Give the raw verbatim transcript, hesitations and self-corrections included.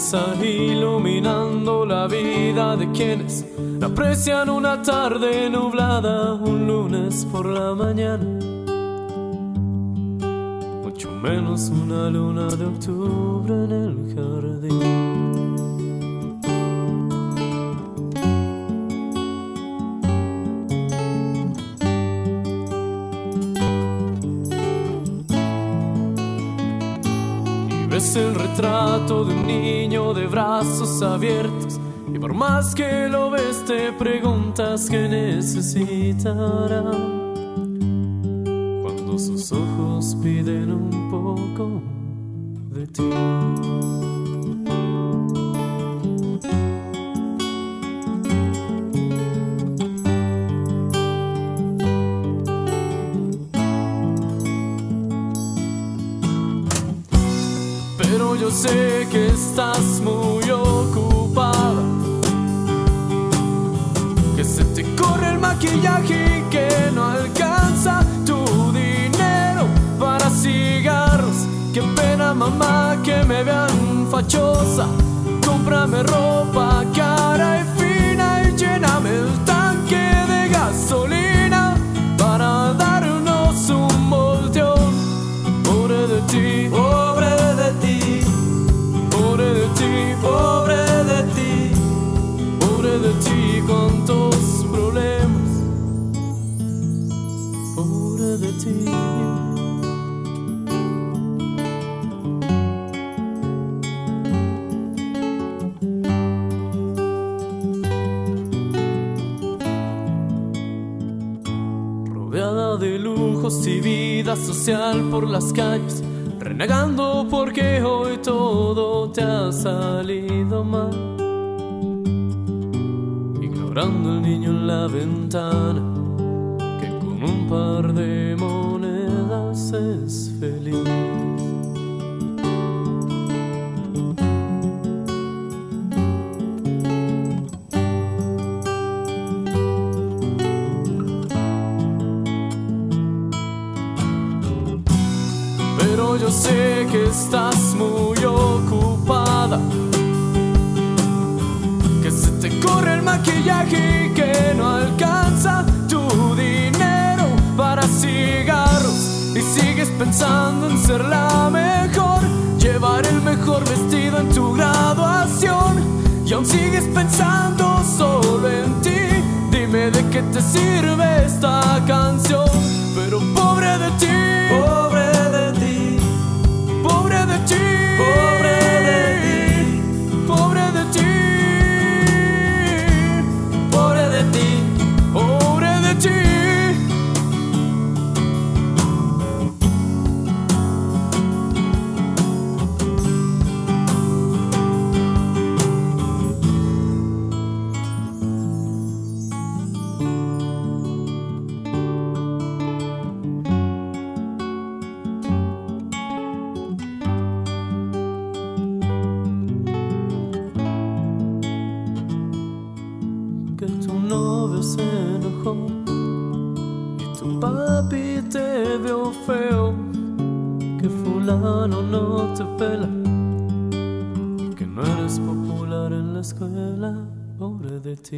belleza iluminando la vida de quienes aprecian una tarde nublada, un lunes por la mañana, mucho menos una luna de octubre en el jardín. Es el retrato de un niño de brazos abiertos, y por más que lo ves te preguntas qué necesitará cuando sus ojos piden un poco de ti. Pero yo sé que estás muy ocupada, que se te corre el maquillaje y que no alcanza tu dinero para cigarros. Qué pena, mamá, que me vean fachosa. Cómprame ropa cara y fina y lléname el tanque de gasolina para darnos un volteón. Pobre de ti, pobre de ti, pobre de ti, pobre de ti, pobre de ti, cuántos problemas, pobre de ti. Rodeada de lujos y vida social por las calles, renegando porque hoy todo te ha salido mal, ignorando al niño en la ventana que con un par de monedas es feliz. Pero yo sé que estás muy ocupada, que se te corre el maquillaje y que no alcanza tu dinero para cigarros, y sigues pensando en ser la mejor, llevar el mejor vestido en tu graduación, y aún sigues pensando solo en ti. Dime de qué te sirve esta canción. Pero pobre de ti, pobre de ti, pobre de ti, pobre de ti, pobre de ti, pobre de ti, pobre de ti. Que tu novio se enojó y tu papi te vio feo, que fulano no te pela, que no eres popular en la escuela, pobre de ti.